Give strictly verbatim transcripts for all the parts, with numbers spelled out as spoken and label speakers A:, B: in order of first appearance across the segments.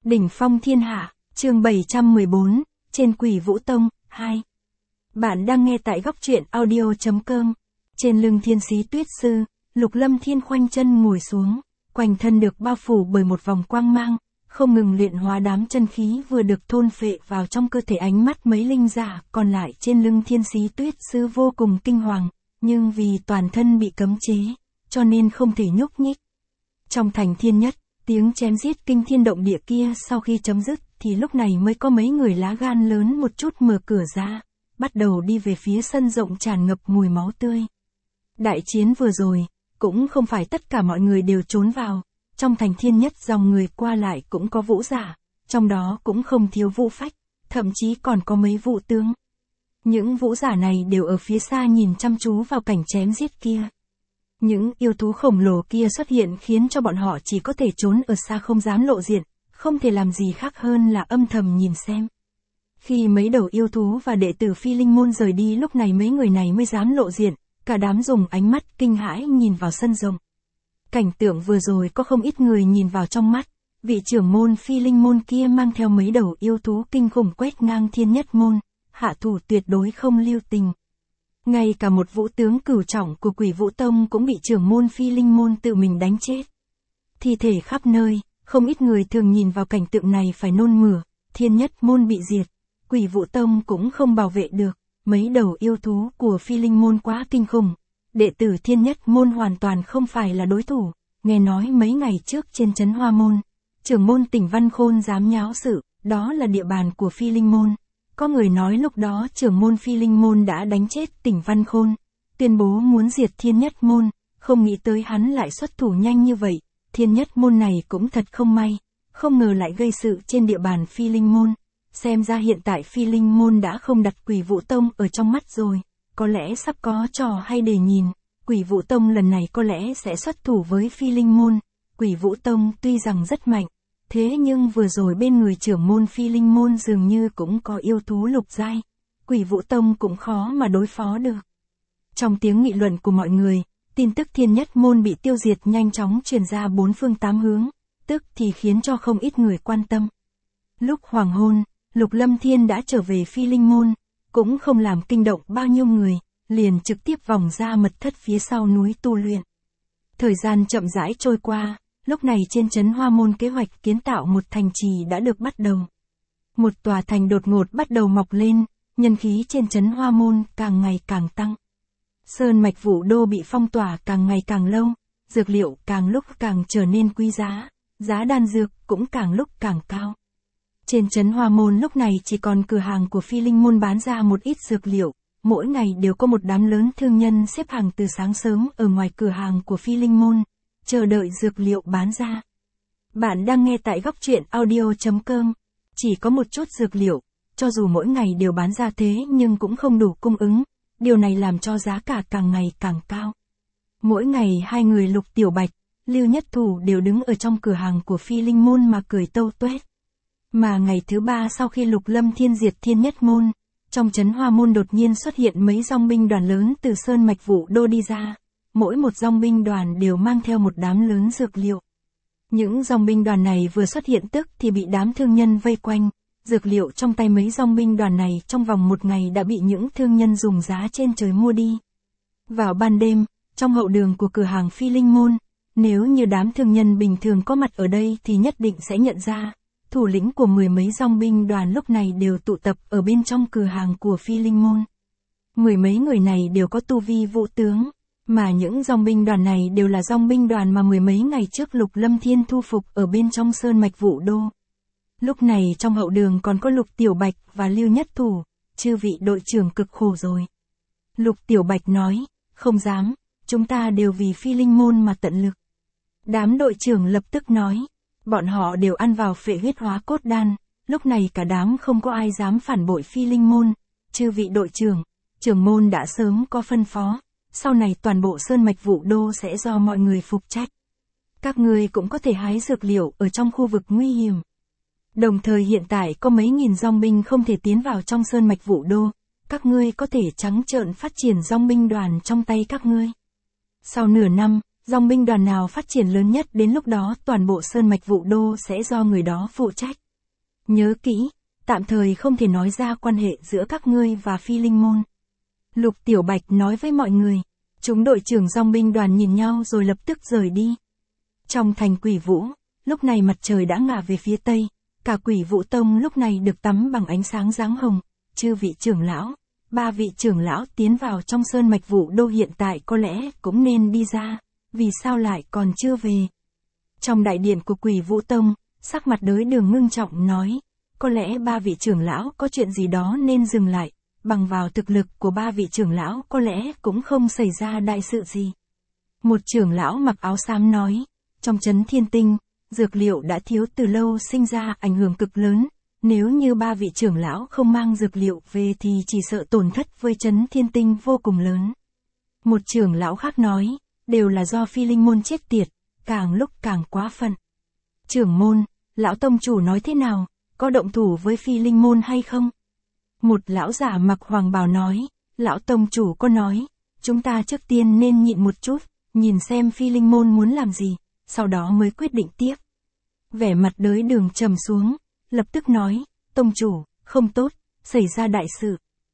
A: Đỉnh phong thiên hạ, chương bảy trăm mười bốn, trên Quỷ Vũ Tông, hai. Bạn đang nghe tại góc truyện audio.com. Trên lưng thiên sĩ tuyết sư, Lục Lâm Thiên khoanh chân ngồi xuống, quanh thân được bao phủ bởi một vòng quang mang, không ngừng luyện hóa đám chân khí vừa được thôn phệ vào trong cơ thể. Ánh mắt mấy linh giả còn lại trên lưng thiên sĩ tuyết sư vô cùng kinh hoàng, nhưng vì toàn thân bị cấm chế, cho nên không thể nhúc nhích. Trong thành thiên nhất, tiếng chém giết kinh thiên động địa kia sau khi chấm dứt thì lúc này mới có mấy người lá gan lớn một chút mở cửa ra, bắt đầu đi về phía sân rộng tràn ngập mùi máu tươi. Đại chiến vừa rồi, cũng không phải tất cả mọi người đều trốn vào, trong thành thiên nhất dòng người qua lại cũng có vũ giả, trong đó cũng không thiếu vũ phách, thậm chí còn có mấy vũ tướng. Những vũ giả này đều ở phía xa nhìn chăm chú vào cảnh chém giết kia. Những yêu thú khổng lồ kia xuất hiện khiến cho bọn họ chỉ có thể trốn ở xa không dám lộ diện, không thể làm gì khác hơn là âm thầm nhìn xem. Khi mấy đầu yêu thú và đệ tử Phi Linh Môn rời đi, lúc này mấy người này mới dám lộ diện, cả đám dùng ánh mắt kinh hãi nhìn vào sân rộng. Cảnh tượng vừa rồi có không ít người nhìn vào trong mắt, vị trưởng môn Phi Linh Môn kia mang theo mấy đầu yêu thú kinh khủng quét ngang thiên nhất môn, hạ thủ tuyệt đối không lưu tình. Ngay cả một vũ tướng cửu trọng của Quỷ Vũ Tông cũng bị trưởng môn Phi Linh Môn tự mình đánh chết. Thi thể khắp nơi, không ít người thường nhìn vào cảnh tượng này phải nôn mửa, thiên nhất môn bị diệt, Quỷ Vũ Tông cũng không bảo vệ được, mấy đầu yêu thú của Phi Linh Môn quá kinh khủng, đệ tử thiên nhất môn hoàn toàn không phải là đối thủ. Nghe nói mấy ngày trước trên trấn Hoa Môn, trưởng môn Tỉnh Văn Khôn dám nháo sự, đó là địa bàn của Phi Linh Môn. Có người nói lúc đó trưởng môn Phi Linh Môn đã đánh chết Tỉnh Văn Khôn, tuyên bố muốn diệt thiên nhất môn, không nghĩ tới hắn lại xuất thủ nhanh như vậy. Thiên nhất môn này cũng thật không may, không ngờ lại gây sự trên địa bàn Phi Linh Môn. Xem ra hiện tại Phi Linh Môn đã không đặt Quỷ Vũ Tông ở trong mắt rồi, có lẽ sắp có trò hay để nhìn. Quỷ Vũ Tông lần này có lẽ sẽ xuất thủ với Phi Linh Môn. Quỷ Vũ Tông tuy rằng rất mạnh, thế nhưng vừa rồi bên người trưởng môn Phi Linh Môn dường như cũng có yêu thú lục giai, Quỷ Vũ Tông cũng khó mà đối phó được. Trong tiếng nghị luận của mọi người, tin tức thiên nhất môn bị tiêu diệt nhanh chóng truyền ra bốn phương tám hướng, tức thì khiến cho không ít người quan tâm. Lúc hoàng hôn, Lục Lâm Thiên đã trở về Phi Linh Môn, cũng không làm kinh động bao nhiêu người, liền trực tiếp vòng ra mật thất phía sau núi tu luyện. Thời gian chậm rãi trôi qua, lúc này trên trấn Hoa Môn kế hoạch kiến tạo một thành trì đã được bắt đầu. Một tòa thành đột ngột bắt đầu mọc lên, nhân khí trên trấn Hoa Môn càng ngày càng tăng. Sơn mạch Vũ Đô bị phong tỏa càng ngày càng lâu, dược liệu càng lúc càng trở nên quý giá, giá đan dược cũng càng lúc càng cao. Trên trấn Hoa Môn lúc này chỉ còn cửa hàng của Phi Linh Môn bán ra một ít dược liệu, mỗi ngày đều có một đám lớn thương nhân xếp hàng từ sáng sớm ở ngoài cửa hàng của Phi Linh Môn, chờ đợi dược liệu bán ra. Bạn đang nghe tại góc truyện audio.com. Chỉ có một chút dược liệu, cho dù mỗi ngày đều bán ra thế nhưng cũng không đủ cung ứng, điều này làm cho giá cả càng ngày càng cao. Mỗi ngày hai người Lục Tiểu Bạch, Lưu Nhất Thủ đều đứng ở trong cửa hàng của Phi Linh Môn mà cười tâu tuét. Mà ngày thứ ba sau khi Lục Lâm Thiên diệt thiên nhất môn, trong trấn Hoa Môn đột nhiên xuất hiện mấy dòng binh đoàn lớn từ Sơn mạch Vũ Đô đi ra. Mỗi một dòng binh đoàn đều mang theo một đám lớn dược liệu. Những dòng binh đoàn này vừa xuất hiện tức thì bị đám thương nhân vây quanh. Dược liệu trong tay mấy dòng binh đoàn này trong vòng một ngày đã bị những thương nhân dùng giá trên trời mua đi. Vào ban đêm, trong hậu đường của cửa hàng Phi Linh Môn, nếu như đám thương nhân bình thường có mặt ở đây thì nhất định sẽ nhận ra, thủ lĩnh của mười mấy dòng binh đoàn lúc này đều tụ tập ở bên trong cửa hàng của Phi Linh Môn. Mười mấy người này đều có tu vi vũ tướng. Mà những dòng binh đoàn này đều là dòng binh đoàn mà mười mấy ngày trước Lục Lâm Thiên thu phục ở bên trong Sơn mạch Vũ Đô. Lúc này trong hậu đường còn có Lục Tiểu Bạch và Lưu Nhất Thủ, chư vị đội trưởng cực khổ rồi. Lục Tiểu Bạch nói, không dám, chúng ta đều vì Phi Linh Môn mà tận lực. Đám đội trưởng lập tức nói, bọn họ đều ăn vào phệ huyết hóa cốt đan, lúc này cả đám không có ai dám phản bội Phi Linh Môn. Chư vị đội trưởng, trưởng môn đã sớm có phân phó. Sau này toàn bộ Sơn mạch Vũ Đô sẽ do mọi người phục trách. Các ngươi cũng có thể hái dược liệu ở trong khu vực nguy hiểm. Đồng thời hiện tại có mấy nghìn dòng binh không thể tiến vào trong Sơn mạch Vũ Đô. Các ngươi có thể trắng trợn phát triển dòng binh đoàn trong tay các ngươi. Sau nửa năm, Dòng binh đoàn nào phát triển lớn nhất đến lúc đó toàn bộ sơn mạch Vũ Đô sẽ do người đó phụ trách. Nhớ kỹ, tạm thời không thể nói ra quan hệ giữa các ngươi và Phi Linh Môn. Lục Tiểu Bạch nói với mọi người. Chúng đội trưởng dòng binh đoàn nhìn nhau rồi lập tức rời đi. Trong thành Quỷ Vũ, lúc này mặt trời đã ngả về phía tây, cả Quỷ Vũ Tông lúc này được tắm bằng ánh sáng giáng hồng, chư vị trưởng lão, ba vị trưởng lão tiến vào trong sơn mạch Vũ Đô hiện tại có lẽ cũng nên đi ra, vì sao lại còn chưa về. Trong đại điện của Quỷ Vũ Tông, sắc mặt Đới Đường ngưng trọng nói, có lẽ ba vị trưởng lão có chuyện gì đó nên dừng lại, bằng vào thực lực của ba vị trưởng lão có lẽ cũng không xảy ra đại sự gì. Một trưởng lão mặc áo xám nói, trong trấn Thiên Tinh, dược liệu đã thiếu từ lâu sinh ra ảnh hưởng cực lớn, nếu như ba vị trưởng lão không mang dược liệu về thì chỉ sợ tổn thất với trấn Thiên Tinh vô cùng lớn. Một trưởng lão khác nói, đều là do Phi Linh Môn chết tiệt, càng lúc càng quá phận. Trưởng môn, lão tông chủ nói thế nào, có động thủ với Phi Linh Môn hay không? Một lão giả mặc hoàng bào nói, lão tông chủ có nói, chúng ta trước tiên nên nhịn một chút, nhìn xem Phi Linh Môn muốn làm gì, sau đó mới quyết định tiếp. Vẻ mặt Đới Đường trầm xuống, lập tức nói, tông chủ, không tốt, xảy ra đại sự.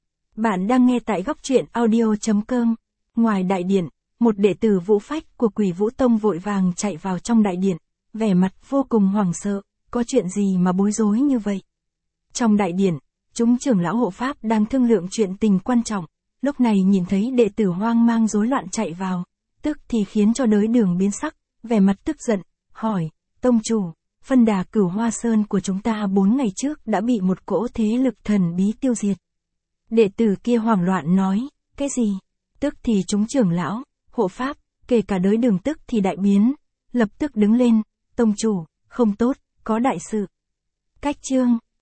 A: Bạn đang nghe tại góc truyện audio chấm com. Ngoài đại điện, một đệ tử Vũ Phách của Quỷ Vũ Tông vội vàng chạy vào trong đại điện, vẻ mặt vô cùng hoảng sợ, có chuyện gì mà bối rối như vậy? Trong đại điện, chúng trưởng lão hộ pháp đang thương lượng chuyện tình quan trọng, lúc này nhìn thấy đệ tử hoang mang rối loạn chạy vào, tức thì khiến cho Đới Đường biến sắc, vẻ mặt tức giận, hỏi, tông chủ, phân đà Cửu Hoa Sơn của chúng ta bốn ngày trước đã bị một cỗ thế lực thần bí tiêu diệt. Đệ tử kia hoảng loạn nói, cái gì? Tức thì chúng trưởng lão, hộ pháp, kể cả Đới Đường tức thì đại biến, lập tức đứng lên, tông chủ, không tốt, có đại sự. Cách chương